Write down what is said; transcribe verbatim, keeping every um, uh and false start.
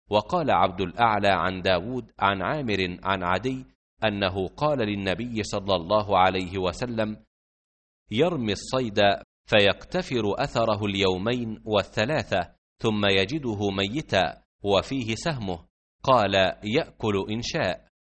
وقال عبد الأعلى عن داود عن عامر عن عدي أنه قال للنبي صلى الله عليه وسلم: يرمي الصيد فيقتفر أثره اليومين والثلاثة ثم يجده ميتا وفيه سهمه، قال: يأكل إن شاء.